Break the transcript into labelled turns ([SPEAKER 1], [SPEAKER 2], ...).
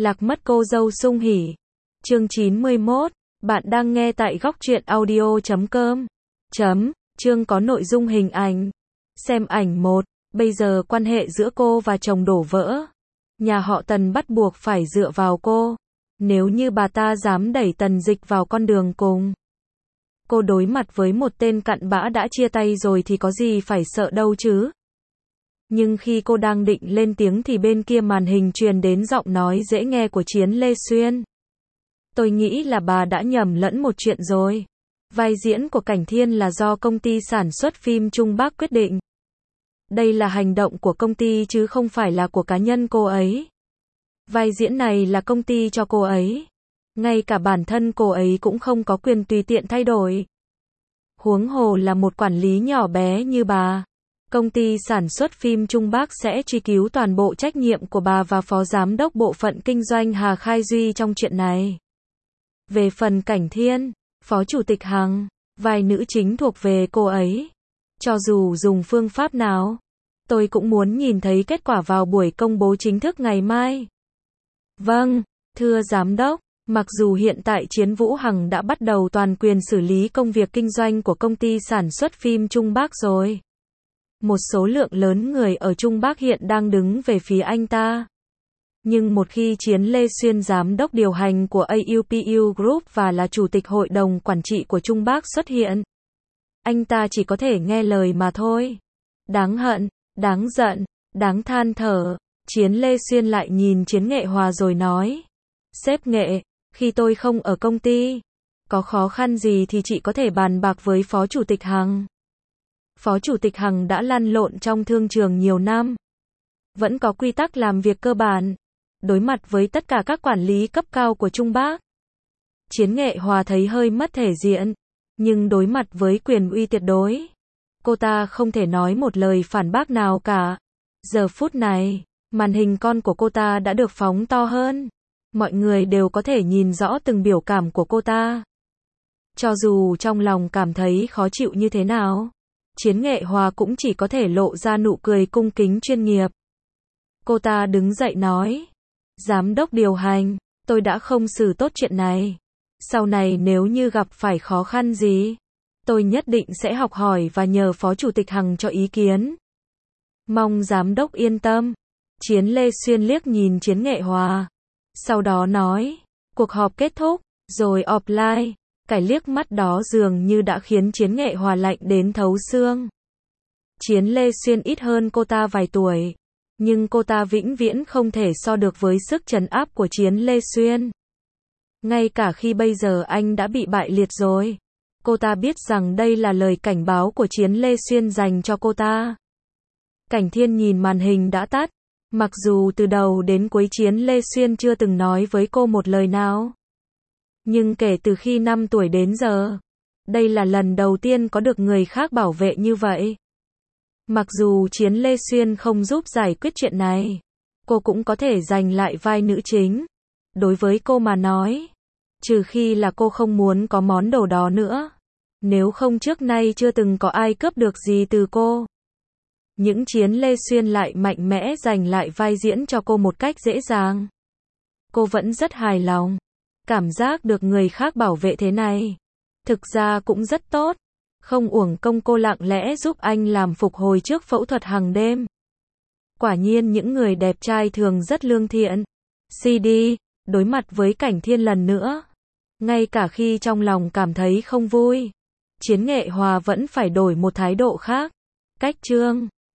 [SPEAKER 1] Lạc mất cô dâu sung hỉ. Chương 91. Bạn đang nghe tại góc truyện audio.com. Chương có nội dung hình ảnh. Xem ảnh 1. Bây giờ quan hệ giữa cô và chồng đổ vỡ. Nhà họ Tần bắt buộc phải dựa vào cô. Nếu như bà ta dám đẩy Tần Dịch vào con đường cùng cô đối mặt với một tên cặn bã đã chia tay rồi thì có gì phải sợ đâu chứ. Nhưng khi cô đang định lên tiếng thì bên kia màn hình truyền đến giọng nói dễ nghe của Chiến Lê Xuyên. Tôi nghĩ là bà đã nhầm lẫn một chuyện rồi. Vai diễn của Cảnh Thiên là do công ty sản xuất phim Trung Bắc quyết định. Đây là hành động của công ty chứ không phải là của cá nhân cô ấy. Vai diễn này là công ty cho cô ấy. Ngay cả bản thân cô ấy cũng không có quyền tùy tiện thay đổi. Huống hồ là một quản lý nhỏ bé như bà. Công ty sản xuất phim Trung Bắc sẽ truy cứu toàn bộ trách nhiệm của bà và phó giám đốc bộ phận kinh doanh Hà Khai Duy trong chuyện này. Về phần Cảnh Thiên, phó chủ tịch Hằng, vai nữ chính thuộc về cô ấy. Cho dù dùng phương pháp nào, tôi cũng muốn nhìn thấy kết quả vào buổi công bố chính thức ngày mai. Vâng, thưa giám đốc, mặc dù hiện tại Chiến Vũ Hằng đã bắt đầu toàn quyền xử lý công việc kinh doanh của công ty sản xuất phim Trung Bắc rồi. Một số lượng lớn người ở Trung Bắc hiện đang đứng về phía anh ta. Nhưng một khi Chiến Lê Xuyên giám đốc điều hành của AUPU Group và là chủ tịch hội đồng quản trị của Trung Bắc xuất hiện, anh ta chỉ có thể nghe lời mà thôi. Đáng hận, đáng giận, đáng than thở. Chiến Lê Xuyên lại nhìn Chiến Nghệ Hòa rồi nói: Sếp Nghệ, khi tôi không ở công ty, có khó khăn gì thì chị có thể bàn bạc với Phó Chủ tịch Hằng. Phó Chủ tịch Hằng đã lăn lộn trong thương trường nhiều năm. Vẫn có quy tắc làm việc cơ bản. Đối mặt với tất cả các quản lý cấp cao của Trung Bắc, Chiến Nghệ Hòa thấy hơi mất thể diện. Nhưng đối mặt với quyền uy tuyệt đối, cô ta không thể nói một lời phản bác nào cả. Giờ phút này, màn hình con của cô ta đã được phóng to hơn. Mọi người đều có thể nhìn rõ từng biểu cảm của cô ta. Cho dù trong lòng cảm thấy khó chịu như thế nào, Chiến Nghệ Hòa cũng chỉ có thể lộ ra nụ cười cung kính chuyên nghiệp. Cô ta đứng dậy nói: Giám đốc điều hành, tôi đã không xử tốt chuyện này. Sau này nếu như gặp phải khó khăn gì, tôi nhất định sẽ học hỏi và nhờ Phó Chủ tịch Hằng cho ý kiến. Mong giám đốc yên tâm. Chiến Lê Xuyên liếc nhìn Chiến Nghệ Hòa. Sau đó nói: Cuộc họp kết thúc, rồi offline. Cái liếc mắt đó dường như đã khiến Chiến Nghệ Hòa lạnh đến thấu xương. Chiến Lê Xuyên ít hơn cô ta vài tuổi, nhưng cô ta vĩnh viễn không thể so được với sức trấn áp của Chiến Lê Xuyên. Ngay cả khi bây giờ anh đã bị bại liệt rồi, cô ta biết rằng đây là lời cảnh báo của Chiến Lê Xuyên dành cho cô ta. Cảnh Thiên nhìn màn hình đã tắt. Mặc dù từ đầu đến cuối Chiến Lê Xuyên chưa từng nói với cô một lời nào, nhưng kể từ khi 5 tuổi đến giờ, đây là lần đầu tiên có được người khác bảo vệ như vậy. Mặc dù Chiến Lê Xuyên không giúp giải quyết chuyện này, cô cũng có thể giành lại vai nữ chính. Đối với cô mà nói, trừ khi là cô không muốn có món đồ đó nữa. Nếu không trước nay chưa từng có ai cướp được gì từ cô. Những Chiến Lê Xuyên lại mạnh mẽ giành lại vai diễn cho cô một cách dễ dàng. Cô vẫn rất hài lòng. Cảm giác được người khác bảo vệ thế này, thực ra cũng rất tốt. Không uổng công cô lặng lẽ giúp anh làm phục hồi trước phẫu thuật hàng đêm. Quả nhiên những người đẹp trai thường rất lương thiện. CD, đối mặt với Cảnh Thiên lần nữa. Ngay cả khi trong lòng cảm thấy không vui, Chiến Nghệ Hòa vẫn phải đổi một thái độ khác. Cách chương